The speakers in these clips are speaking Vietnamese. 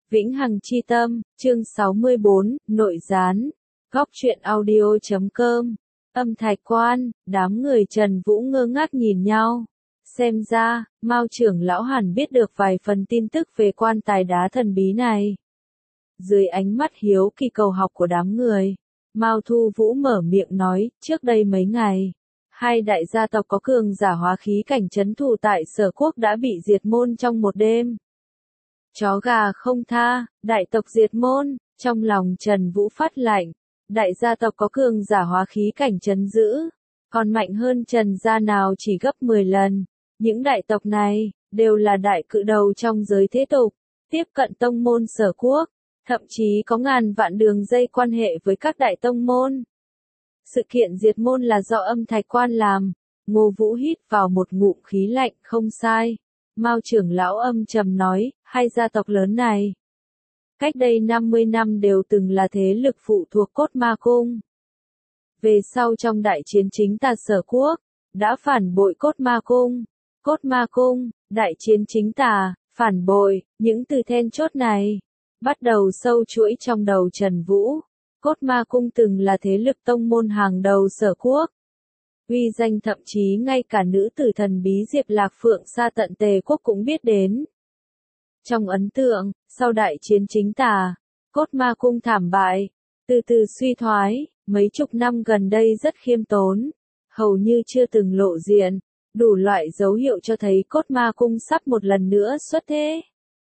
Vĩnh Hằng Chi Tâm, chương 64, nội gián. Góc truyện audio.com. Âm Thạch Quan, đám người Trần Vũ ngơ ngác nhìn nhau. Xem ra, Mao trưởng lão hẳn biết được vài phần tin tức về quan tài đá thần bí này. Dưới ánh mắt hiếu kỳ cầu học của đám người, Mao Thu Vũ mở miệng nói, trước đây mấy ngày, hai đại gia tộc có cường giả hóa khí cảnh trấn thủ tại Sở Quốc đã bị diệt môn trong một đêm. Chó gà không tha, đại tộc diệt môn, trong lòng Trần Vũ phát lạnh, đại gia tộc có cường giả hóa khí cảnh trấn giữ, còn mạnh hơn Trần gia nào chỉ gấp 10 lần, những đại tộc này, đều là đại cự đầu trong giới thế tục, tiếp cận tông môn Sở Quốc, thậm chí có ngàn vạn đường dây quan hệ với các đại tông môn. Sự kiện diệt môn là do Âm Thạch Quan làm, Ngô Vũ hít vào một ngụm khí lạnh, không sai. Mao trưởng lão âm trầm nói, hai gia tộc lớn này, cách đây 50 năm đều từng là thế lực phụ thuộc Cốt Ma Cung. Về sau trong đại chiến chính tà Sở Quốc, đã phản bội Cốt Ma Cung. Cốt Ma Cung, đại chiến chính tà, phản bội, những từ then chốt này, bắt đầu sâu chuỗi trong đầu Trần Vũ. Cốt Ma Cung từng là thế lực tông môn hàng đầu Sở Quốc. Uy danh thậm chí ngay cả nữ tử thần bí Diệp Lạc Phượng xa tận Tề Quốc cũng biết đến. Trong ấn tượng, sau đại chiến chính tà, Cốt Ma Cung thảm bại, từ từ suy thoái, mấy chục năm gần đây rất khiêm tốn, hầu như chưa từng lộ diện, đủ loại dấu hiệu cho thấy Cốt Ma Cung sắp một lần nữa xuất thế.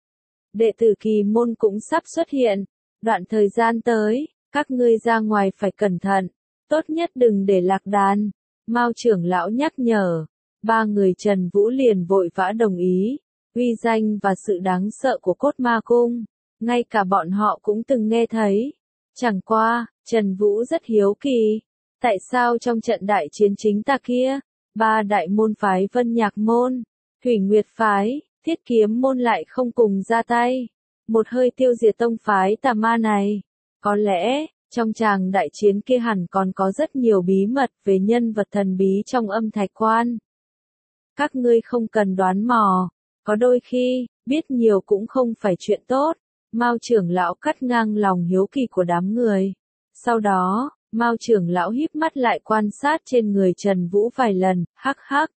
Đệ tử kỳ môn cũng sắp xuất hiện, đoạn thời gian tới, các ngươi ra ngoài phải cẩn thận, tốt nhất đừng để lạc đàn. Mao trưởng lão nhắc nhở, ba người Trần Vũ liền vội vã đồng ý, uy danh và sự đáng sợ của Cốt Ma Cung, ngay cả bọn họ cũng từng nghe thấy. Chẳng qua, Trần Vũ rất hiếu kỳ, tại sao trong trận đại chiến chính ta kia, ba đại môn phái Vân Nhạc Môn, Thủy Nguyệt Phái, Thiết Kiếm Môn lại không cùng ra tay, một hơi tiêu diệt tông phái tà ma này. Có lẽ, trong tràng đại chiến kia hẳn còn có rất nhiều bí mật về nhân vật thần bí trong Âm Thạch Quan. Các ngươi không cần đoán mò, có đôi khi, biết nhiều cũng không phải chuyện tốt. Mao trưởng lão cắt ngang lòng hiếu kỳ của đám người. Sau đó, Mao trưởng lão híp mắt lại quan sát trên người Trần Vũ vài lần, hắc hắc.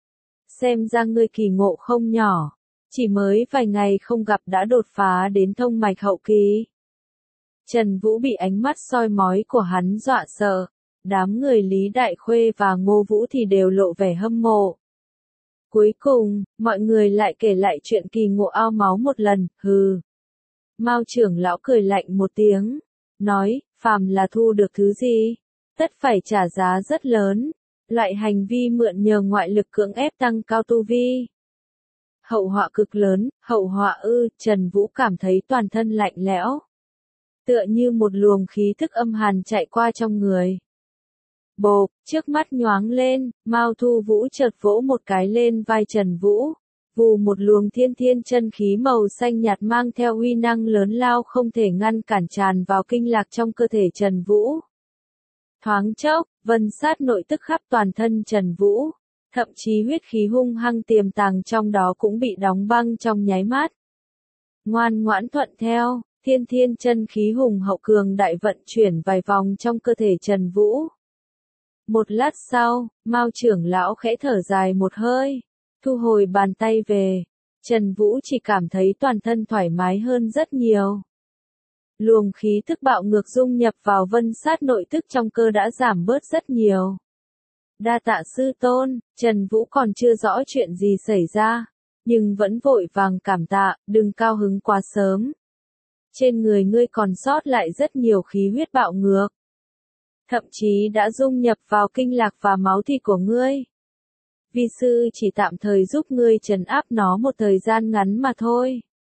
Xem ra ngươi kỳ ngộ không nhỏ, chỉ mới vài ngày không gặp đã đột phá đến thông mạch hậu kỳ. Trần Vũ bị ánh mắt soi mói của hắn dọa sợ, đám người Lý Đại Khuê và Ngô Vũ thì đều lộ vẻ hâm mộ. Cuối cùng, mọi người lại kể lại chuyện kỳ ngộ ao máu một lần, hừ. Mao trưởng lão cười lạnh một tiếng, nói, phàm là thu được thứ gì, tất phải trả giá rất lớn, loại hành vi mượn nhờ ngoại lực cưỡng ép tăng cao tu vi. Hậu họa cực lớn, hậu họa ư, Trần Vũ cảm thấy toàn thân lạnh lẽo. Tựa như một luồng khí thức âm hàn chạy qua trong người. Bộp, trước mắt nhoáng lên, Mao Thu Vũ chợt vỗ một cái lên vai Trần Vũ. Vù một luồng thiên thiên chân khí màu xanh nhạt mang theo uy năng lớn lao không thể ngăn cản tràn vào kinh lạc trong cơ thể Trần Vũ. Thoáng chốc, vân sát nội tức khắp toàn thân Trần Vũ. Thậm chí huyết khí hung hăng tiềm tàng trong đó cũng bị đóng băng trong nháy mắt. Ngoan ngoãn thuận theo. Thiên thiên chân khí hùng hậu cường đại vận chuyển vài vòng trong cơ thể Trần Vũ. Một lát sau, Mao trưởng lão khẽ thở dài một hơi, thu hồi bàn tay về. Trần Vũ chỉ cảm thấy toàn thân thoải mái hơn rất nhiều. Luồng khí thức bạo ngược dung nhập vào vân sát nội tức trong cơ đã giảm bớt rất nhiều. Đa tạ sư tôn, Trần Vũ còn chưa rõ chuyện gì xảy ra, nhưng vẫn vội vàng cảm tạ, đừng cao hứng quá sớm. Trên người ngươi còn sót lại rất nhiều khí huyết bạo ngược. Thậm chí đã dung nhập vào kinh lạc và máu thịt của ngươi. Vi sư chỉ tạm thời giúp ngươi trấn áp nó một thời gian ngắn mà thôi.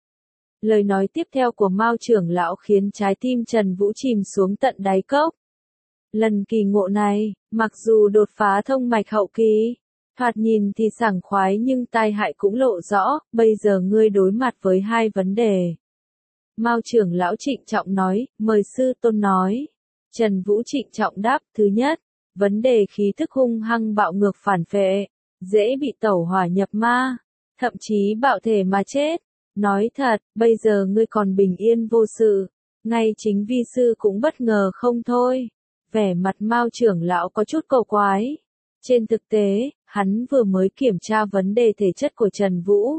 Lời nói tiếp theo của Mao trưởng lão khiến trái tim Trần Vũ chìm xuống tận đáy cốc. Lần kỳ ngộ này, mặc dù đột phá thông mạch hậu kỳ, thoạt nhìn thì sảng khoái nhưng tai hại cũng lộ rõ, bây giờ ngươi đối mặt với hai vấn đề. Mao trưởng lão trịnh trọng nói, mời sư tôn nói. Trần Vũ trịnh trọng đáp, thứ nhất, vấn đề khí thức hung hăng bạo ngược phản phệ, dễ bị tẩu hỏa nhập ma, thậm chí bạo thể mà chết. Nói thật, bây giờ ngươi còn bình yên vô sự, ngay chính vi sư cũng bất ngờ không thôi. Vẻ mặt Mao trưởng lão có chút cầu quái. Trên thực tế, hắn vừa mới kiểm tra vấn đề thể chất của Trần Vũ.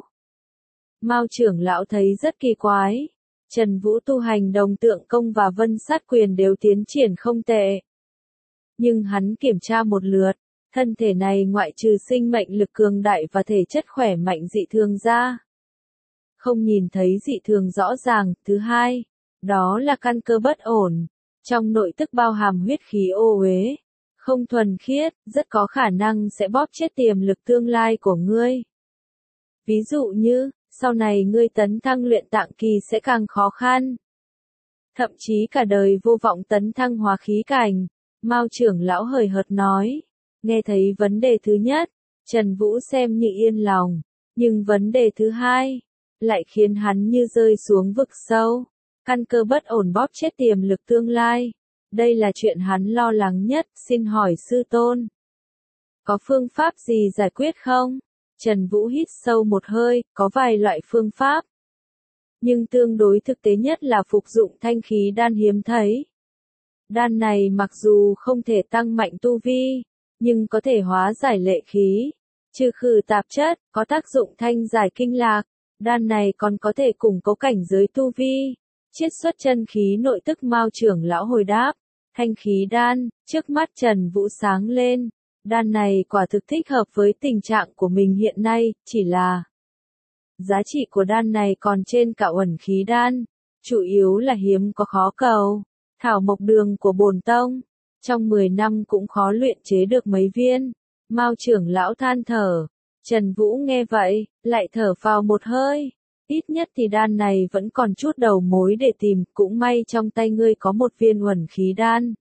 Mao trưởng lão thấy rất kỳ quái. Trần Vũ tu hành đồng tượng công và vân sát quyền đều tiến triển không tệ. Nhưng hắn kiểm tra một lượt, thân thể này ngoại trừ sinh mệnh lực cường đại và thể chất khỏe mạnh dị thường ra. Không nhìn thấy dị thường rõ ràng. Thứ hai, đó là căn cơ bất ổn. Trong nội tức bao hàm huyết khí ô uế, không thuần khiết, rất có khả năng sẽ bóp chết tiềm lực tương lai của ngươi. Ví dụ như, sau này ngươi tấn thăng luyện tạng kỳ sẽ càng khó khăn. Thậm chí cả đời vô vọng tấn thăng hóa khí cảnh. Mao trưởng lão hời hợt nói. Nghe thấy vấn đề thứ nhất, Trần Vũ xem như yên lòng. Nhưng vấn đề thứ hai, lại khiến hắn như rơi xuống vực sâu. Căn cơ bất ổn bóp chết tiềm lực tương lai. Đây là chuyện hắn lo lắng nhất, xin hỏi sư tôn. Có phương pháp gì giải quyết không? Trần Vũ hít sâu một hơi, có vài loại phương pháp. Nhưng tương đối thực tế nhất là phục dụng thanh khí đan hiếm thấy. Đan này mặc dù không thể tăng mạnh tu vi, nhưng có thể hóa giải lệ khí, trừ khử tạp chất, có tác dụng thanh giải kinh lạc. Đan này còn có thể củng cố cảnh giới tu vi, chiết xuất chân khí nội tức. Mao trưởng lão hồi đáp, thanh khí đan, trước mắt Trần Vũ sáng lên. Đan này quả thực thích hợp với tình trạng của mình hiện nay, chỉ là giá trị của đan này còn trên cả uẩn khí đan, chủ yếu là hiếm có khó cầu. Thảo mộc đường của bổn tông, trong 10 năm cũng khó luyện chế được mấy viên. Mao trưởng lão than thở. Trần Vũ nghe vậy, lại thở phào một hơi. Ít nhất thì đan này vẫn còn chút đầu mối để tìm, cũng may trong tay ngươi có một viên uẩn khí đan.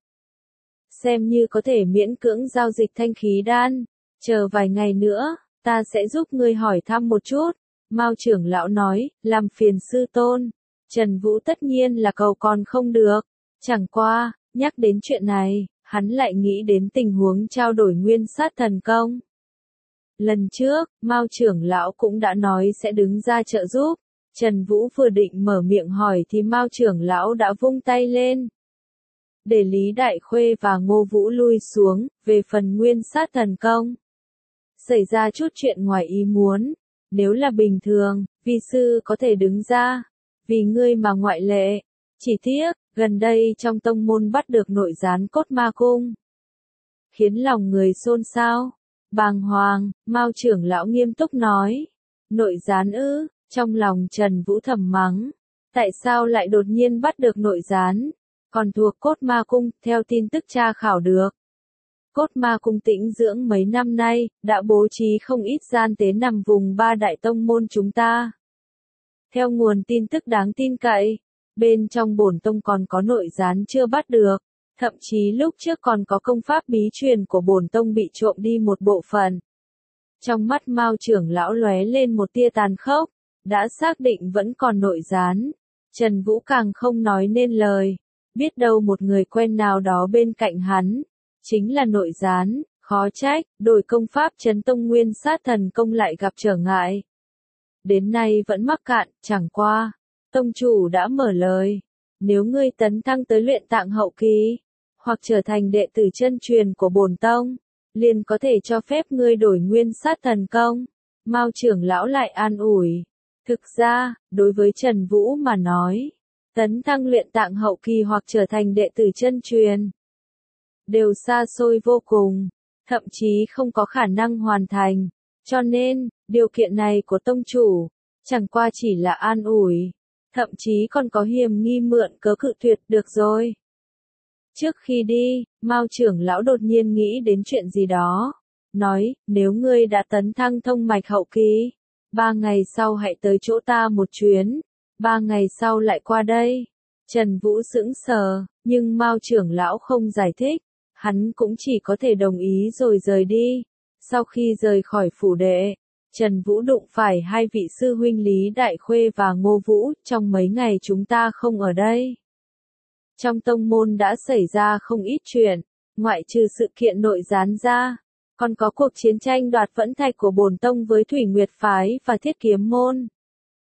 Xem như có thể miễn cưỡng giao dịch thanh khí đan. Chờ vài ngày nữa, ta sẽ giúp ngươi hỏi thăm một chút. Mao trưởng lão nói, làm phiền sư tôn. Trần Vũ tất nhiên là cầu còn không được. Chẳng qua, nhắc đến chuyện này, hắn lại nghĩ đến tình huống trao đổi nguyên sát thần công. Lần trước, Mao trưởng lão cũng đã nói sẽ đứng ra trợ giúp. Trần Vũ vừa định mở miệng hỏi thì Mao trưởng lão đã vung tay lên. Để Lý Đại Khuê và Ngô Vũ lui xuống, về phần nguyên sát thần công. Xảy ra chút chuyện ngoài ý muốn. Nếu là bình thường, vi sư có thể đứng ra. Vì ngươi mà ngoại lệ. Chỉ tiếc, gần đây trong tông môn bắt được nội gián cốt ma cung. Khiến lòng người xôn xao. Bàng hoàng, Mao trưởng lão nghiêm túc nói. Nội gián ư, trong lòng Trần Vũ thầm mắng. Tại sao lại đột nhiên bắt được nội gián? Còn thuộc cốt ma cung, theo tin tức tra khảo được. Cốt ma cung tĩnh dưỡng mấy năm nay, đã bố trí không ít gian tế nằm vùng ba đại tông môn chúng ta. Theo nguồn tin tức đáng tin cậy, bên trong bổn tông còn có nội gián chưa bắt được. Thậm chí lúc trước còn có công pháp bí truyền của bổn tông bị trộm đi một bộ phận. Trong mắt Mao trưởng lão lóe lên một tia tàn khốc, đã xác định vẫn còn nội gián. Trần Vũ càng không nói nên lời, biết đâu một người quen nào đó bên cạnh hắn, chính là nội gián, khó trách, đổi công pháp Trấn Tông Nguyên Sát Thần Công lại gặp trở ngại. Đến nay vẫn mắc cạn, chẳng qua, tông chủ đã mở lời, nếu ngươi tấn thăng tới luyện tạng hậu kỳ, hoặc trở thành đệ tử chân truyền của bổn tông, liền có thể cho phép ngươi đổi Nguyên Sát Thần Công. Mao trưởng lão lại an ủi. Thực ra, đối với Trần Vũ mà nói, tấn thăng luyện tạng hậu kỳ hoặc trở thành đệ tử chân truyền, đều xa xôi vô cùng, thậm chí không có khả năng hoàn thành. Cho nên, điều kiện này của tông chủ, chẳng qua chỉ là an ủi, thậm chí còn có hiềm nghi mượn cớ cự tuyệt được rồi. Trước khi đi, Mao trưởng lão đột nhiên nghĩ đến chuyện gì đó. Nói, nếu ngươi đã tấn thăng thông mạch hậu kỳ, 3 ngày sau hãy tới chỗ ta một chuyến, 3 ngày sau lại qua đây. Trần Vũ sững sờ, nhưng Mao trưởng lão không giải thích, hắn cũng chỉ có thể đồng ý rồi rời đi. Sau khi rời khỏi phủ đệ, Trần Vũ đụng phải hai vị sư huynh Lý Đại Khuê và Ngô Vũ, trong mấy ngày chúng ta không ở đây. Trong tông môn đã xảy ra không ít chuyện, ngoại trừ sự kiện nội gián ra, còn có cuộc chiến tranh đoạt vẫn thạch của bổn tông với Thủy Nguyệt phái và Thiết Kiếm môn.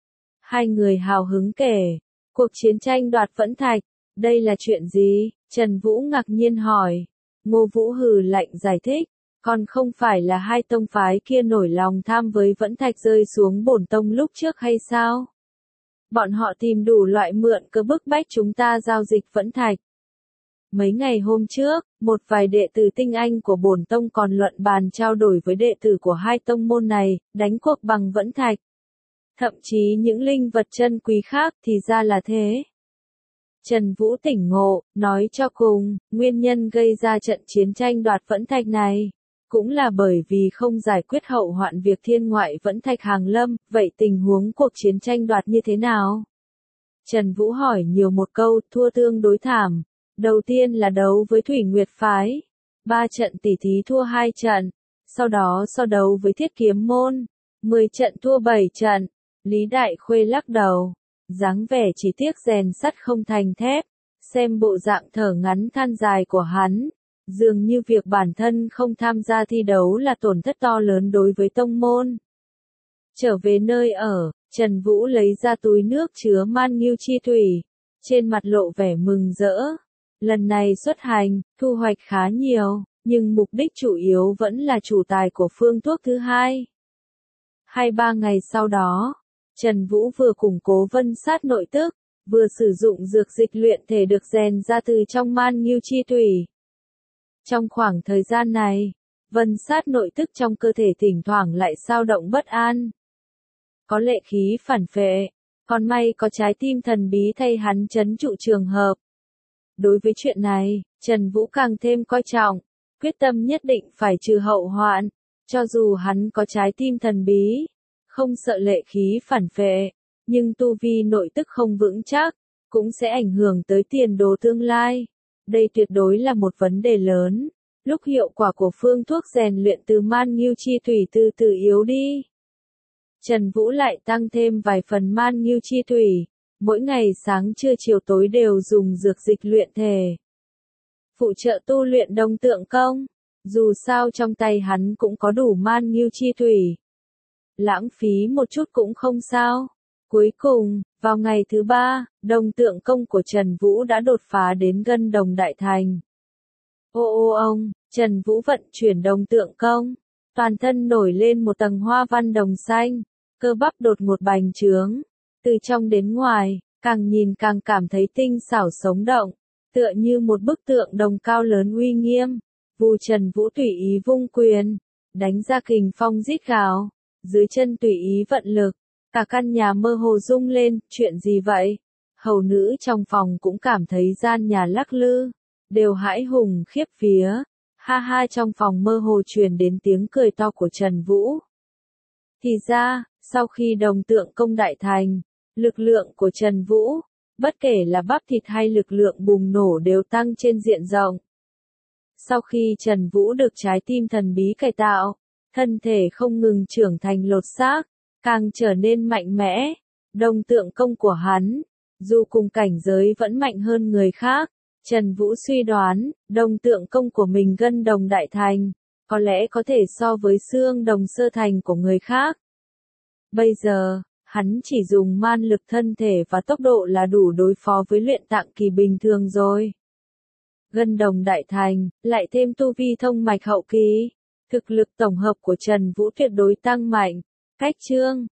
Hai người hào hứng kể, cuộc chiến tranh đoạt Vẫn Thạch, đây là chuyện gì? Trần Vũ ngạc nhiên hỏi. Ngô Vũ hừ lạnh giải thích, còn không phải là hai tông phái kia nổi lòng tham với Vẫn Thạch rơi xuống bổn tông lúc trước hay sao? Bọn họ tìm đủ loại mượn cớ bức bách chúng ta giao dịch Vẫn Thạch. Mấy ngày hôm trước, một vài đệ tử tinh anh của bổn tông còn luận bàn trao đổi với đệ tử của hai tông môn này, đánh cuộc bằng Vẫn Thạch. Thậm chí những linh vật chân quý khác thì ra là thế. Trần Vũ tỉnh ngộ, nói cho cùng, nguyên nhân gây ra trận chiến tranh đoạt Vẫn Thạch này, cũng là bởi vì không giải quyết hậu hoạn việc thiên ngoại Vẫn Thạch hàng lâm, vậy tình huống cuộc chiến tranh đoạt như thế nào? Trần Vũ hỏi nhiều một câu, thua tương đối thảm. Đầu tiên là đấu với Thủy Nguyệt Phái. 3 trận tỷ thí thua 2 trận. Sau đó so đấu với Thiết Kiếm Môn. 10 trận thua 7 trận. Lý Đại Khuê lắc đầu. Dáng vẻ chỉ tiếc rèn sắt không thành thép. Xem bộ dạng thở ngắn than dài của hắn. Dường như việc bản thân không tham gia thi đấu là tổn thất to lớn đối với tông môn. Trở về nơi ở, Trần Vũ lấy ra túi nước chứa man nghiêu chi thủy. Trên mặt lộ vẻ mừng rỡ. Lần này xuất hành, thu hoạch khá nhiều, nhưng mục đích chủ yếu vẫn là chủ tài của phương thuốc thứ hai. 2-3 ngày sau đó, Trần Vũ vừa củng cố vân sát nội tức, vừa sử dụng dược dịch luyện thể được rèn ra từ trong man nghiêu chi thủy. Trong khoảng thời gian này, vân sát nội tức trong cơ thể thỉnh thoảng lại dao động bất an. Có lệ khí phản phệ, còn may có trái tim thần bí thay hắn trấn trụ trường hợp. Đối với chuyện này, Trần Vũ càng thêm coi trọng, quyết tâm nhất định phải trừ hậu hoạn, cho dù hắn có trái tim thần bí, không sợ lệ khí phản phệ, nhưng tu vi nội tức không vững chắc, cũng sẽ ảnh hưởng tới tiền đồ tương lai. Đây tuyệt đối là một vấn đề lớn, lúc hiệu quả của phương thuốc rèn luyện từ man nghiêu chi thủy từ từ yếu đi. Trần Vũ lại tăng thêm vài phần man nghiêu chi thủy. Mỗi ngày sáng trưa chiều tối đều dùng dược dịch luyện thể. Phụ trợ tu luyện Đông Tượng Công. Dù sao trong tay hắn cũng có đủ man nghiêu chi thủy. Lãng phí một chút cũng không sao. Cuối cùng, vào ngày thứ 3, Đông Tượng Công của Trần Vũ đã đột phá đến Ngân Đồng Đại Thành. Ông, Trần Vũ vận chuyển Đông Tượng Công. Toàn thân nổi lên một tầng hoa văn đồng xanh. Cơ bắp đột ngột bành trướng. Từ trong đến ngoài, càng nhìn càng cảm thấy tinh xảo sống động, tựa như một bức tượng đồng cao lớn uy nghiêm. Vù Trần Vũ tùy ý vung quyền, đánh ra kình phong rít gào, dưới chân tùy ý vận lực, cả căn nhà mơ hồ rung lên, chuyện gì vậy? Hầu nữ trong phòng cũng cảm thấy gian nhà lắc lư, đều hãi hùng khiếp vía. Ha ha, trong phòng mơ hồ truyền đến tiếng cười to của Trần Vũ. Thì ra, sau khi Đồng Tượng Công đại thành, lực lượng của Trần Vũ, bất kể là bắp thịt hay lực lượng bùng nổ đều tăng trên diện rộng. Sau khi Trần Vũ được trái tim thần bí cải tạo, thân thể không ngừng trưởng thành lột xác, càng trở nên mạnh mẽ. Đồng Tượng Công của hắn, dù cùng cảnh giới vẫn mạnh hơn người khác, Trần Vũ suy đoán, Đồng Tượng Công của mình Ngân Đồng Đại Thành, có lẽ có thể so với Xương Đồng Sơ Thành của người khác. Bây giờ, hắn chỉ dùng man lực thân thể và tốc độ là đủ đối phó với luyện tạng kỳ bình thường rồi. Ngân Đồng Đại Thành, lại thêm tu vi thông mạch hậu kỳ, thực lực tổng hợp của Trần Vũ tuyệt đối tăng mạnh. Cách chương